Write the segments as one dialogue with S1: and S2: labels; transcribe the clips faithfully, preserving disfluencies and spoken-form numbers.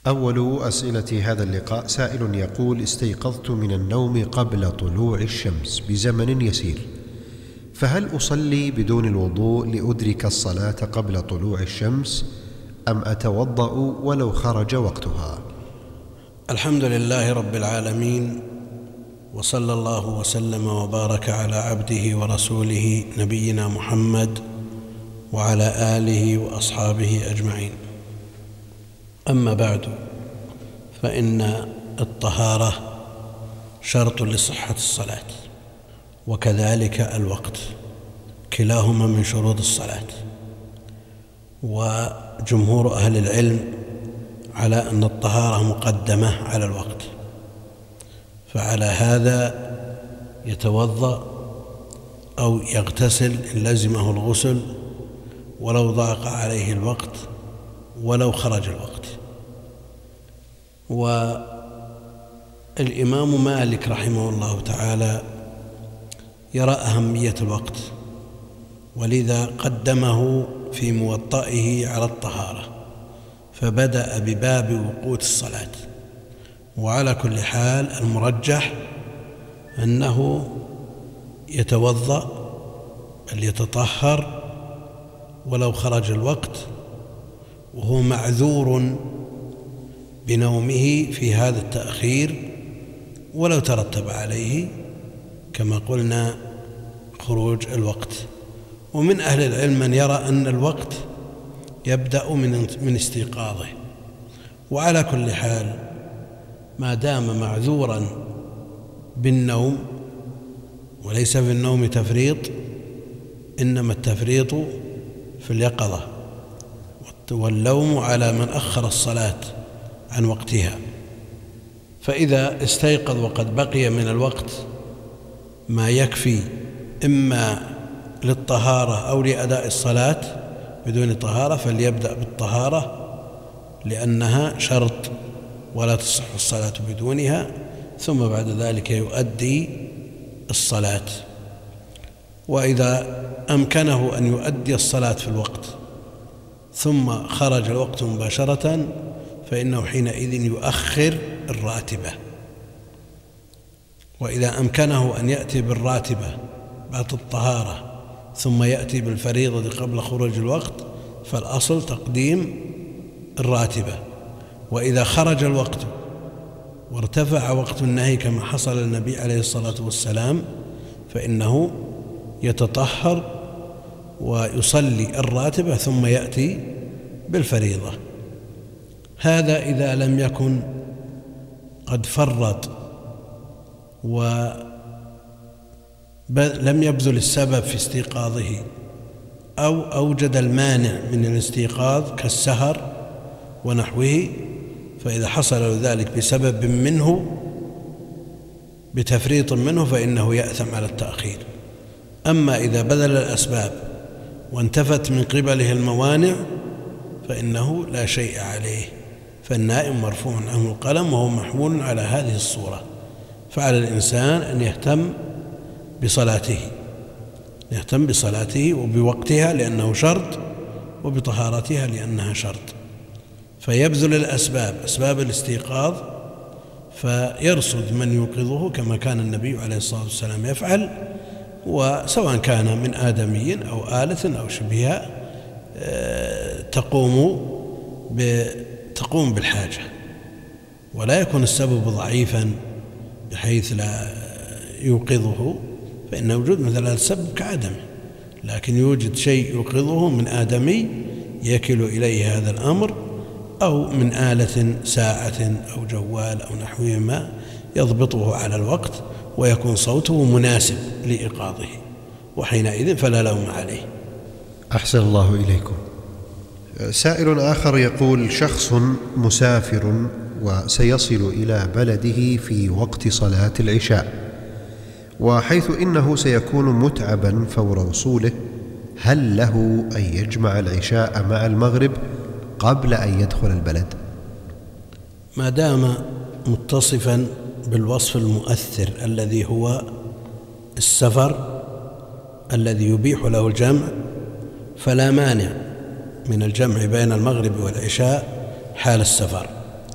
S1: أول أسئلة هذا اللقاء سائل يقول: استيقظت من النوم قبل طلوع الشمس بزمن يسير، فهل أصلي بدون الوضوء لأدرك الصلاة قبل طلوع الشمس أم أتوضأ ولو خرج وقتها؟
S2: الحمد لله رب العالمين، وصلى الله وسلم وبارك على عبده ورسوله نبينا محمد وعلى آله وأصحابه أجمعين. أما بعد، فإن الطهارة شرط لصحة الصلاة، وكذلك الوقت، كلاهما من شروط الصلاة. وجمهور أهل العلم على أن الطهارة مقدمة على الوقت، فعلى هذا يتوضأ أو يغتسل إن لزمه الغسل ولو ضاق عليه الوقت ولو خرج الوقت. والإمام مالك رحمه الله تعالى يرى أهمية الوقت، ولذا قدمه في موطئه على الطهارة، فبدأ بباب وقوت الصلاة. وعلى كل حال المرجح أنه يتوضأ بل يتطهر ولو خرج الوقت، وهو معذور بنومه في هذا التأخير ولو ترتب عليه كما قلنا خروج الوقت. ومن أهل العلم من يرى أن الوقت يبدأ من من استيقاظه. وعلى كل حال ما دام معذورا بالنوم، وليس في النوم تفريط، إنما التفريط في اليقظة، واللوم على من أخر الصلاة عن وقتها. فإذا استيقظ وقد بقي من الوقت ما يكفي إما للطهارة أو لأداء الصلاة بدون طهارة، فليبدأ بالطهارة لأنها شرط ولا تصح الصلاة بدونها، ثم بعد ذلك يؤدي الصلاة. وإذا أمكنه أن يؤدي الصلاة في الوقت ثم خرج الوقت مباشرة، فإنه حينئذ يؤخر الراتبة. وإذا أمكنه أن يأتي بالراتبة بعد الطهارة ثم يأتي بالفريضة قبل خروج الوقت، فالأصل تقديم الراتبة. وإذا خرج الوقت وارتفع وقت النهي كما حصل للنبي عليه الصلاة والسلام، فإنه يتطهر ويصلي الراتبة ثم يأتي بالفريضة. هذا إذا لم يكن قد فرط ولم يبذل السبب في استيقاظه، أو أوجد المانع من الاستيقاظ كالسهر ونحوه، فإذا حصل ذلك بسبب منه بتفريط منه فإنه يأثم على التأخير. أما إذا بذل الأسباب وانتفت من قبله الموانع فإنه لا شيء عليه، فالنائم مرفوع عنه القلم وهو محمول على هذه الصورة. فعلى الإنسان أن يهتم بصلاته، يهتم بصلاته وبوقتها لأنه شرط، وبطهارتها لأنها شرط، فيبذل الأسباب، أسباب الاستيقاظ، فيرصد من يوقظه كما كان النبي عليه الصلاة والسلام يفعل، وسواء كان من آدمي أو آلة أو شبهها تقوم تقوم بالحاجة، ولا يكون السبب ضعيفا بحيث لا يوقظه، فإن وجود مثل هذا السبب كعدمه، لكن يوجد شيء يوقظه من آدمي يكل إليه هذا الأمر، أو من آلة ساعة أو جوال أو نحوهما يضبطه على الوقت ويكون صوته مناسب لإيقاظه، وحينئذ فلا لوم عليه.
S1: أحسن الله إليكم. سائل آخر يقول: شخص مسافر وسيصل إلى بلده في وقت صلاة العشاء، وحيث إنه سيكون متعبا فور وصوله، هل له أن يجمع العشاء مع المغرب قبل أن يدخل البلد؟
S2: ما دام متصفا بالوصف المؤثر الذي هو السفر الذي يبيح له الجمع، فلا مانع من الجمع بين المغرب والعشاء حال السفر،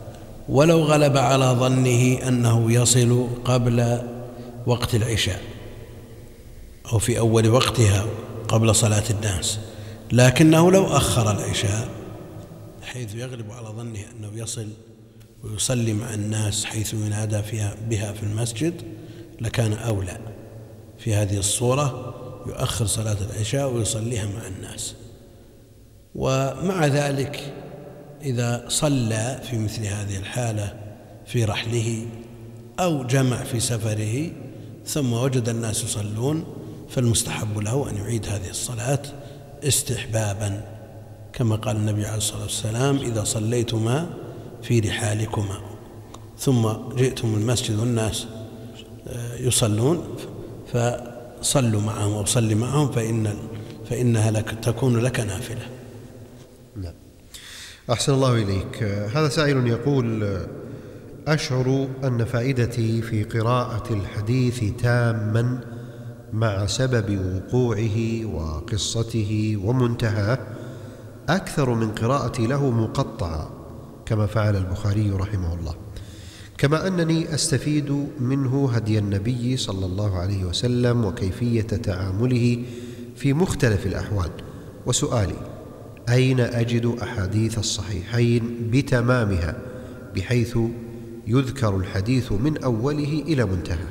S2: ولو غلب على ظنه أنه يصل قبل وقت العشاء أو في أول وقتها قبل صلاة الناس، لكنه لو أخر العشاء حيث يغلب على ظنه أنه يصل ويصلي مع الناس حيث ينادى فيها بها في المسجد لكان أولى. في هذه الصورة يؤخر صلاة العشاء ويصليها مع الناس. ومع ذلك إذا صلى في مثل هذه الحالة في رحله أو جمع في سفره ثم وجد الناس يصلون فالمستحب له أن يعيد هذه الصلاة استحبابا، كما قال النبي عليه الصلاة والسلام: إذا صليتما في رحالكما ثم جئتم المسجد والناس يصلون فصلوا معهم أو صل معهم فإن فإنها لك تكون لك نافلة.
S1: نعم. أحسن الله إليك. هذا سائل يقول: أشعر أن فائدتي في قراءة الحديث تاما مع سبب وقوعه وقصته ومنتهاه أكثر من قراءتي له مقطعا كما فعل البخاري رحمه الله، كما أنني أستفيد منه هدي النبي صلى الله عليه وسلم وكيفية تعامله في مختلف الأحوال. وسؤالي: أين أجد أحاديث الصحيحين بتمامها بحيث يذكر الحديث من أوله إلى منتهى؟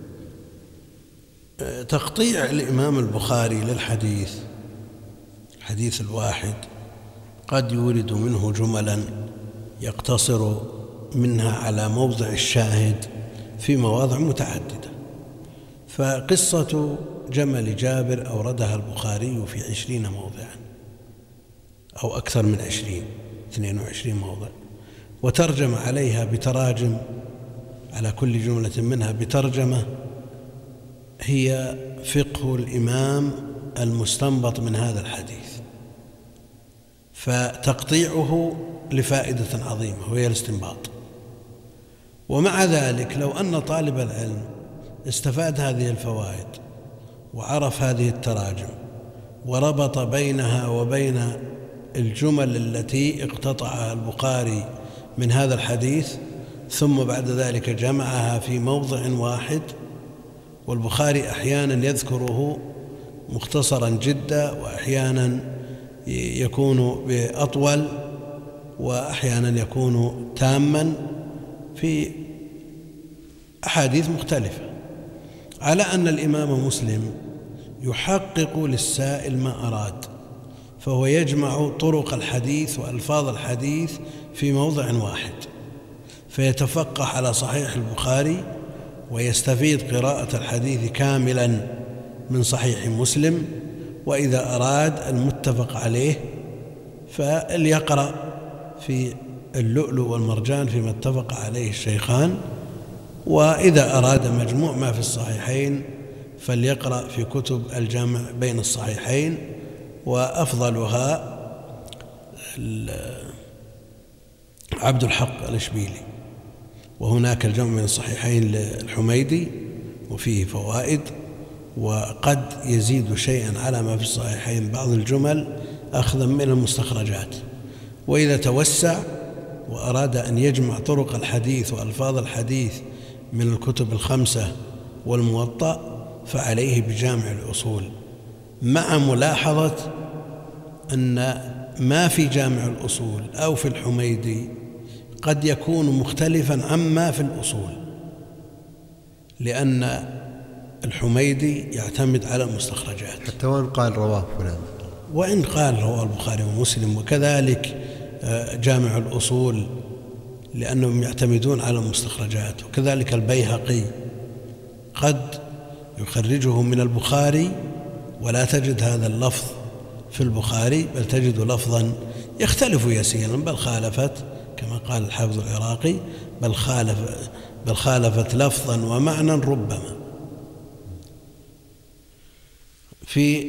S2: تقطيع الإمام البخاري للحديث الحديث الواحد قد يورد منه جملا يقتصر منها على موضع الشاهد في مواضع متعددة. فقصة جمل جابر أوردها البخاري في عشرين موضعا أو أكثر من عشرين اثنين وعشرين موضع، وترجم عليها بتراجم على كل جملة منها بترجمة هي فقه الإمام المستنبط من هذا الحديث. فتقطيعه لفائدة عظيمة وهي الاستنباط. ومع ذلك لو أن طالب العلم استفاد هذه الفوائد وعرف هذه التراجم وربط بينها وبين الجمل التي اقتطعها البخاري من هذا الحديث ثم بعد ذلك جمعها في موضع واحد، والبخاري أحيانا يذكره مختصرا جدا وأحيانا يكون بأطول وأحيانا يكون تاما في أحاديث مختلفة، على أن الإمام مسلم يحقق للسائل ما أراد، فهو يجمع طرق الحديث وألفاظ الحديث في موضع واحد، فيتفقه على صحيح البخاري ويستفيد قراءة الحديث كاملا من صحيح مسلم. وإذا أراد المتفق عليه فليقرأ في اللؤلؤ والمرجان فيما اتفق عليه الشيخان، وإذا أراد مجموع ما في الصحيحين فليقرأ في كتب الجمع بين الصحيحين، وأفضلها عبد الحق الإشبيلي، وهناك الجمع من الصحيحين للحميدي وفيه فوائد، وقد يزيد شيئا على ما في الصحيحين بعض الجمل أخذا من المستخرجات. وإذا توسع وأراد أن يجمع طرق الحديث وألفاظ الحديث من الكتب الخمسة والموطأ فعليه بجامع الأصول، مع ملاحظة أن ما في جامع الأصول أو في الحميدي قد يكون مختلفا عما في الأصول، لأن الحميدي يعتمد على المستخرجات
S1: حتى وإن قال رواه فلان
S2: وإن قال رواه البخاري ومسلم، وكذلك جامع الأصول لأنهم يعتمدون على المستخرجات، وكذلك البيهقي قد يخرجه من البخاري ولا تجد هذا اللفظ في البخاري، بل تجد لفظا يختلف يسيرا، بل خالفت كما قال الحافظ العراقي بل خالف بل خالفت لفظا ومعنى ربما. في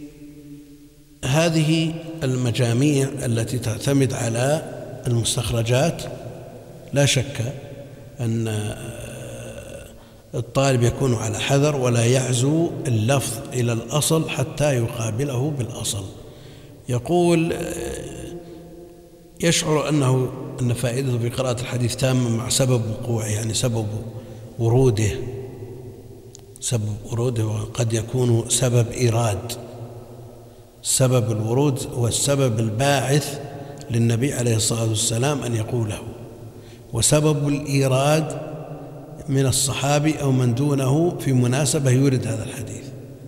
S2: هذه المجاميع التي تعتمد على المستخرجات لا شك أن الطالب يكون على حذر ولا يعزو اللفظ إلى الأصل حتى يقابله بالأصل. يقول يشعر أنه أن فائدته في قراءة الحديث تامة مع سبب وقوعه، يعني سبب وروده سبب وروده وقد يكون سبب إيراد. سبب الورود هو السبب الباعث للنبي عليه الصلاة والسلام أن يقوله، وسبب الإيراد من الصحابي أو من دونه في مناسبة يورد هذا الحديث.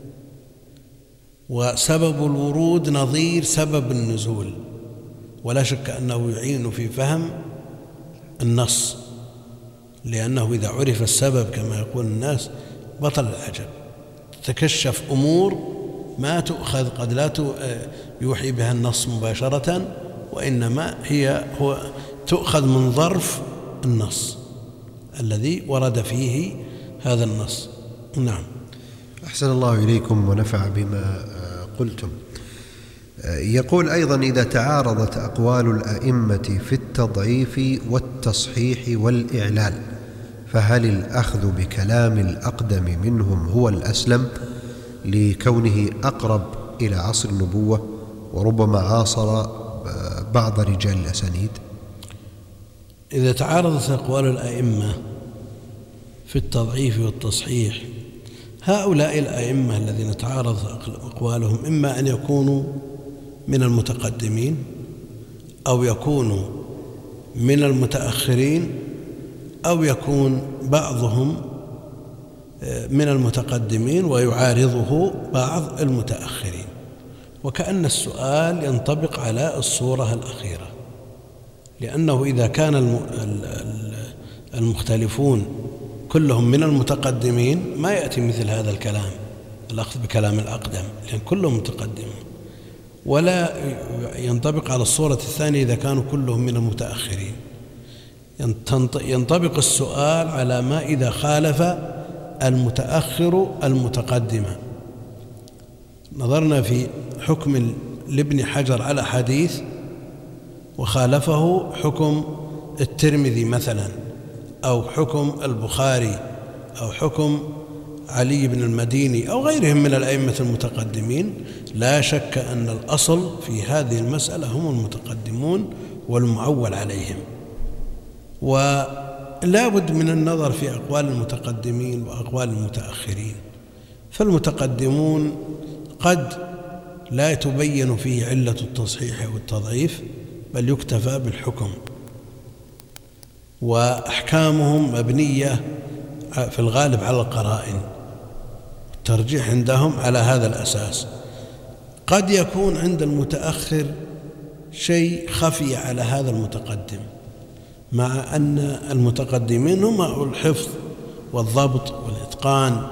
S2: وسبب الورود نظير سبب النزول، ولا شك أنه يعين في فهم النص، لأنه إذا عرف السبب كما يقول الناس بطل العجب، تكشف أمور ما تؤخذ، قد لا يوحي بها النص مباشرة، وإنما هي هو تؤخذ من ظرف النص الذي ورد فيه هذا النص. نعم.
S1: أحسن الله إليكم ونفع بما قلتم. يقول أيضا: إذا تعارضت أقوال الأئمة في التضعيف والتصحيح والإعلال، فهل الأخذ بكلام الأقدم منهم هو الأسلم لكونه أقرب إلى عصر النبوة وربما عاصر بعض رجال الأسانيد؟
S2: إذا تعارضت أقوال الأئمة في التضعيف والتصحيح، هؤلاء الأئمة الذين تعارض أقوالهم إما أن يكونوا من المتقدمين أو يكونوا من المتأخرين أو يكون بعضهم من المتقدمين ويعارضه بعض المتأخرين، وكأن السؤال ينطبق على الصورة الأخيرة، لأنه إذا كان المختلفون كلهم من المتقدمين ما يأتي مثل هذا الكلام، الأخذ بكلام الأقدم، لأن كلهم متقدمون. ولا ينطبق على الصورة الثانية إذا كانوا كلهم من المتأخرين، ينطبق السؤال على ما إذا خالف المتأخر المتقدمة. نظرنا في حكم لابن حجر على حديث وخالفه حكم الترمذي مثلا، أو حكم البخاري، أو حكم علي بن المديني أو غيرهم من الأئمة المتقدمين، لا شك أن الأصل في هذه المسألة هم المتقدمون والمعول عليهم. ولا بد من النظر في أقوال المتقدمين وأقوال المتأخرين، فالمتقدمون قد لا تبين فيه علة التصحيح والتضعيف، بل يكتفى بالحكم، وأحكامهم مبنية في الغالب على القرائن، الترجيح عندهم على هذا الأساس. قد يكون عند المتأخر شيء خفي على هذا المتقدم، مع أن المتقدمين هم الحفظ والضبط والإتقان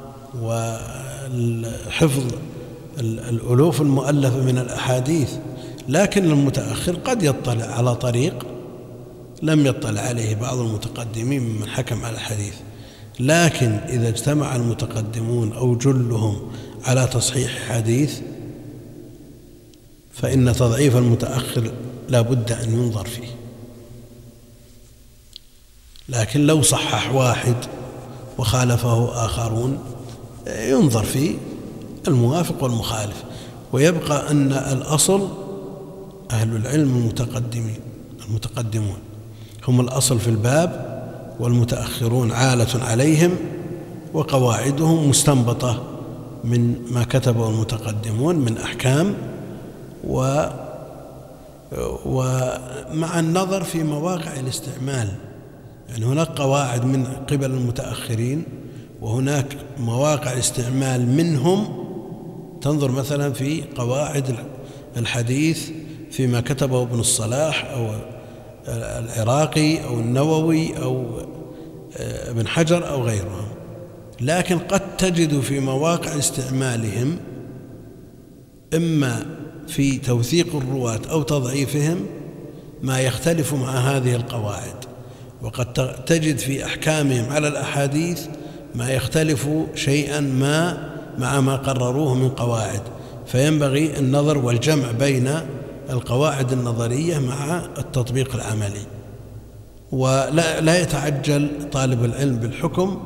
S2: وحفظ الألوف المؤلفة من الأحاديث، لكن المتأخر قد يطلع على طريق لم يطلع عليه بعض المتقدمين ممن حكم على الحديث. لكن إذا اجتمع المتقدمون أو جلهم على تصحيح حديث، فإن تضعيف المتأخر لا بد أن ينظر فيه. لكن لو صحح واحد وخالفه آخرون ينظر في الموافق والمخالف، ويبقى أن الأصل أهل العلم المتقدمين المتقدمون هم الأصل في الباب، والمتأخرون عالة عليهم، وقواعدهم مستنبطة من ما كتبه المتقدمون من أحكام، و ومع النظر في مواقع الاستعمال. يعني هناك قواعد من قبل المتأخرين وهناك مواقع استعمال منهم. تنظر مثلا في قواعد الحديث فيما كتبه ابن الصلاح أو العراقي أو النووي أو ابن حجر أو غيرهم، لكن قد تجد في مواقع استعمالهم إما في توثيق الرواة أو تضعيفهم ما يختلف مع هذه القواعد، وقد تجد في أحكامهم على الأحاديث ما يختلف شيئا ما مع ما قرروه من قواعد. فينبغي النظر والجمع بين القواعد النظرية مع التطبيق العملي، ولا لا يتعجل طالب العلم بالحكم،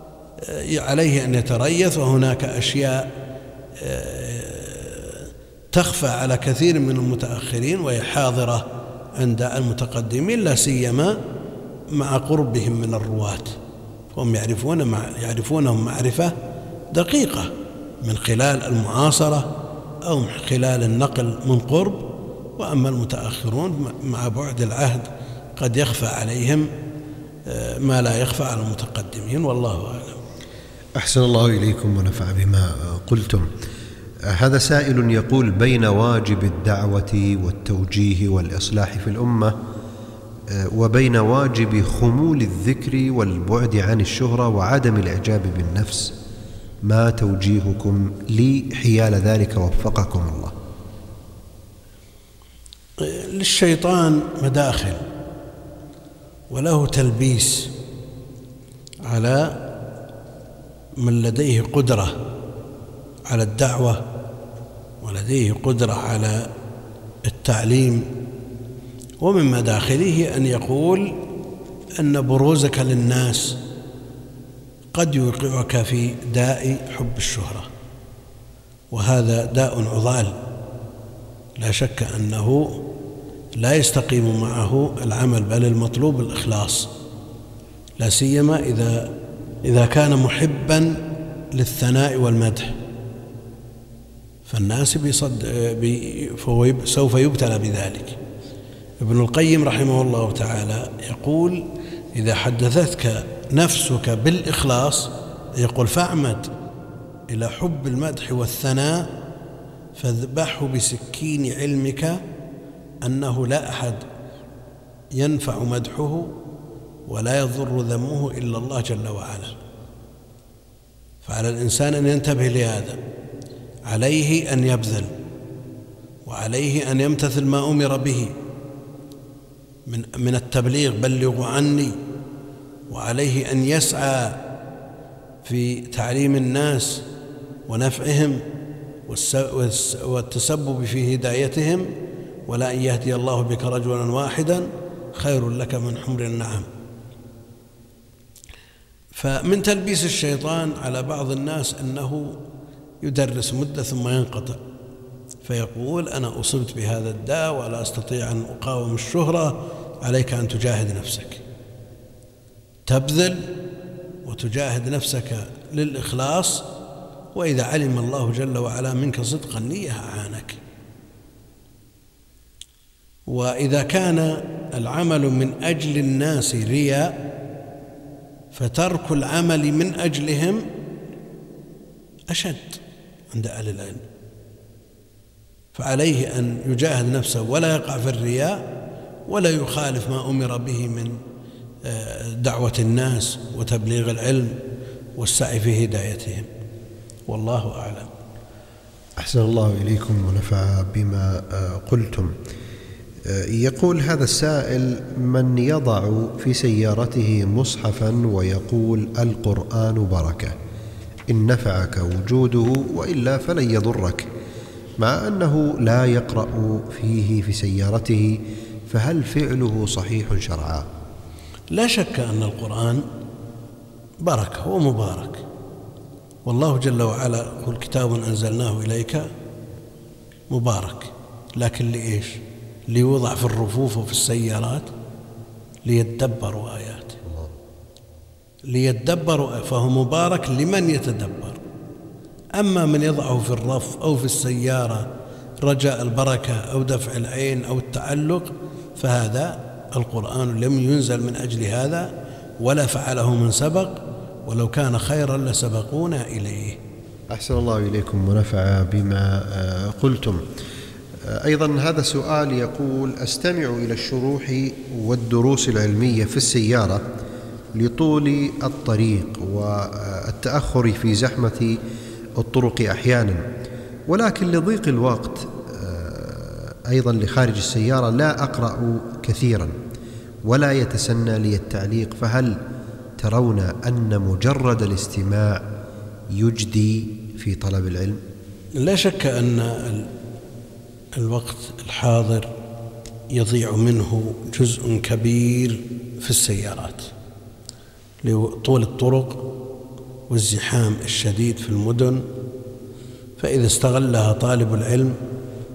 S2: وعليه أن يتريث. وهناك أشياء تخفى على كثير من المتأخرين وهي حاضرة عند المتقدمين، لا سيما مع قربهم من الرواة، هم يعرفون مع يعرفونهم معرفة دقيقة من خلال المعاصرة أو من خلال النقل من قرب. وأما المتأخرون مع بعد العهد قد يخفى عليهم ما لا يخفى على المتقدمين، والله أعلم.
S1: أحسن الله إليكم ونفع بما قلتم. هذا سائل يقول: بين واجب الدعوة والتوجيه والإصلاح في الأمة وبين واجب خمول الذكر والبعد عن الشهرة وعدم الإعجاب بالنفس، ما توجيهكم لي حيال ذلك وفقكم الله؟
S2: للشيطان مداخل وله تلبيس على من لديه قدرة على الدعوة ولديه قدرة على التعليم، ومن مداخله أن يقول أن بروزك للناس قد يوقعك في داء حب الشهرة، وهذا داء عضال لا شك أنه لا يستقيم معه العمل، بل المطلوب الإخلاص، لا سيما إذا إذا كان محبا للثناء والمدح، فالناس بيصد بي فهو سوف يبتلى بذلك. ابن القيم رحمه الله تعالى يقول: إذا حدثتك نفسك بالإخلاص، يقول فاعمد إلى حب المدح والثناء فاذبحه بسكين علمك أنه لا أحد ينفع مدحه ولا يضر ذمه إلا الله جل وعلا. فعلى الإنسان أن ينتبه لهذا، عليه أن يبذل، وعليه أن يمتثل ما أمر به من من التبليغ، بلغوا عني، وعليه أن يسعى في تعليم الناس ونفعهم والتسبب في هدايتهم، ولا أن يهدي الله بك رجلا واحدا خير لك من حمر النعم. فمن تلبيس الشيطان على بعض الناس أنه يدرس مدة ثم ينقطع، فيقول: أنا أصبت بهذا الداء ولا أستطيع أن أقاوم الشهرة، عليك أن تجاهد نفسك، تبذل وتجاهد نفسك للإخلاص، وإذا علم الله جل وعلا منك صدق النية أعانك. وإذا كان العمل من أجل الناس رياء، فترك العمل من أجلهم أشد عند أهل العلم، فعليه أن يجاهد نفسه ولا يقع في الرياء، ولا يخالف ما أمر به من دعوة الناس وتبليغ العلم والسعي في هدايتهم، والله أعلم.
S1: أحسن الله إليكم ونفع بما قلتم. يقول هذا السائل: من يضع في سيارته مصحفا ويقول القرآن بركة، إن نفعك وجوده وإلا فلن يضرك، مع أنه لا يقرأ فيه في سيارته، فهل فعله صحيح شرعا؟
S2: لا شك أن القرآن بركة ومبارك، والله جل وعلا يقول: كتاب أنزلناه إليك مبارك، لكن لإيش؟ ليوضع في الرفوف وفي السيارات ليتدبروا آياته، ليتدبروا، فهو مبارك لمن يتدبر. أما من يضعه في الرف أو في السيارة رجاء البركة أو دفع العين أو التعلق، فهذا القرآن لم ينزل من أجل هذا ولا فعله من سبق، ولو كان خيرا لسبقونا إليه.
S1: أحسن الله إليكم ونفع بما قلتم. أيضا هذا سؤال يقول: أستمع إلى الشروح والدروس العلمية في السيارة لطول الطريق والتأخر في زحمة الطرق أحيانا، ولكن لضيق الوقت أيضا لخارج السيارة لا أقرأ كثيرا ولا يتسنى لي التعليق، فهل ترون أن مجرد الاستماع يجدي في طلب العلم؟
S2: لا شك أن الوقت الحاضر يضيع منه جزء كبير في السيارات لطول الطرق والزحام الشديد في المدن، فإذا استغلها طالب العلم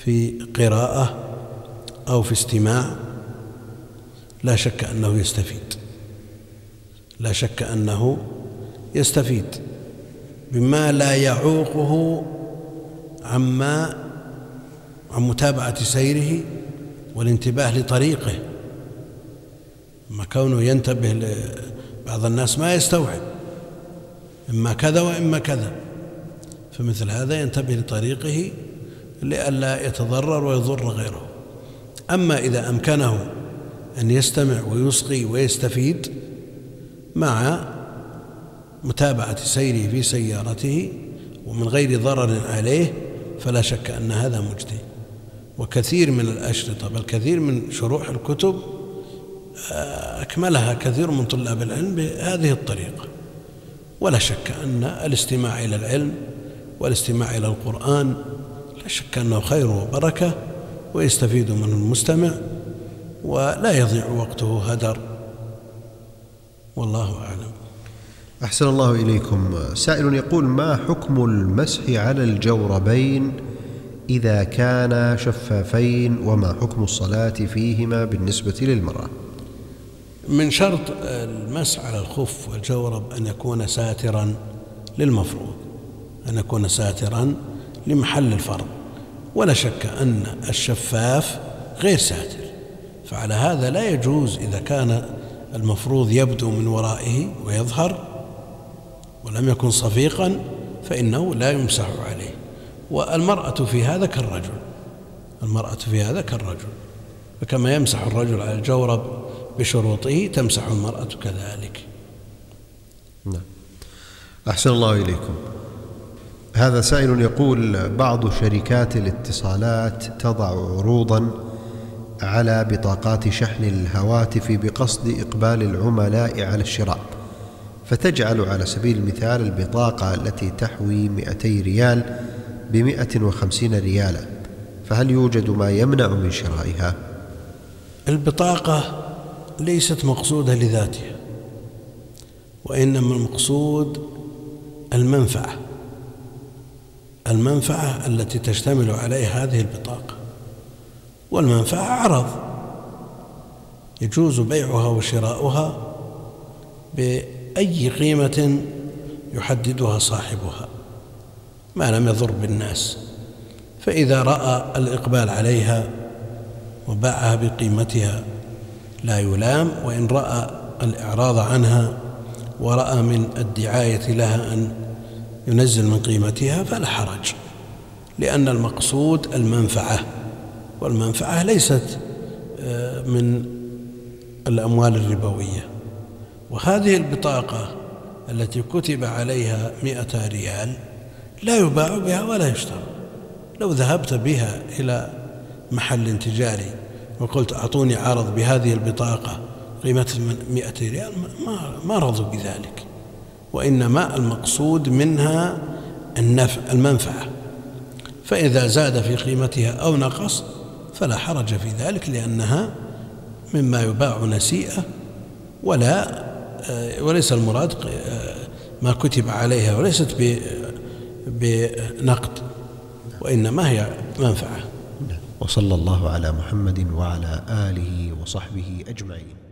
S2: في قراءة أو في استماع لا شك أنه يستفيد، لا شك أنه يستفيد بما لا يعوقه عما عن متابعة سيره والانتباه لطريقه. ما كونه ينتبه، بعض الناس ما يستوعب إما كذا وإما كذا، فمثل هذا ينتبه لطريقه لئلا يتضرر ويضر غيره. أما إذا أمكنه أن يستمع ويصغي ويستفيد مع متابعة سيره في سيارته ومن غير ضرر عليه فلا شك أن هذا مجدي. وكثير من الأشرطة بل كثير من شروح الكتب أكملها كثير من طلاب العلم بهذه الطريقة. ولا شك أن الاستماع إلى العلم والاستماع إلى القرآن لا شك أنه خير وبركة ويستفيد منه المستمع ولا يضيع وقته هدر، والله أعلم.
S1: أحسن الله إليكم. سائل يقول: ما حكم المسح على الجوربين إذا كانا شفافين، وما حكم الصلاة فيهما بالنسبة للمرأة؟
S2: من شرط المسح على الخف والجورب أن يكون ساترا للمفروض، أن يكون ساترا لمحل الفرض، ولا شك أن الشفاف غير ساتر، فعلى هذا لا يجوز إذا كان المفروض يبدو من ورائه ويظهر ولم يكن صفيقا فإنه لا يمسح عليه. والمرأة في هذا كالرجل، المرأة في هذا كالرجل، فكما يمسح الرجل على الجورب بشروطه تمسح المرأة كذلك.
S1: نعم. أحسن الله إليكم. هذا سائل يقول: بعض شركات الاتصالات تضع عروضا على بطاقات شحن الهواتف بقصد إقبال العملاء على الشراء، فتجعل على سبيل المثال البطاقة التي تحوي مئتي ريال بمئة وخمسين ريالا، فهل يوجد ما يمنع من شرائها؟
S2: البطاقة ليست مقصودة لذاتها، وإنما المقصود المنفعة، المنفعة التي تشتمل عليها هذه البطاقة، والمنفعة عرض يجوز بيعها وشراؤها بأي قيمة يحددها صاحبها ما لم يضر بالناس، فإذا رأى الإقبال عليها وباعها بقيمتها لا يلام، وإن رأى الإعراض عنها ورأى من الدعاية لها أن ينزل من قيمتها فلا حرج، لأن المقصود المنفعة، والمنفعة ليست من الأموال الربوية. وهذه البطاقة التي كتب عليها مئة ريال لا يباع بها ولا يشترى. لو ذهبت بها إلى محل تجاري وقلت أعطوني عرض بهذه البطاقة قيمة مئة ريال ما, ما رضوا بذلك، وإنما المقصود منها النفع المنفعة، فإذا زاد في قيمتها أو نقص فلا حرج في ذلك، لأنها مما يباع نسيئة، ولا وليس المراد ما كتب عليها، وليست بنقد، وإنما هي منفعة.
S1: وصلى الله على محمد وعلى آله وصحبه أجمعين.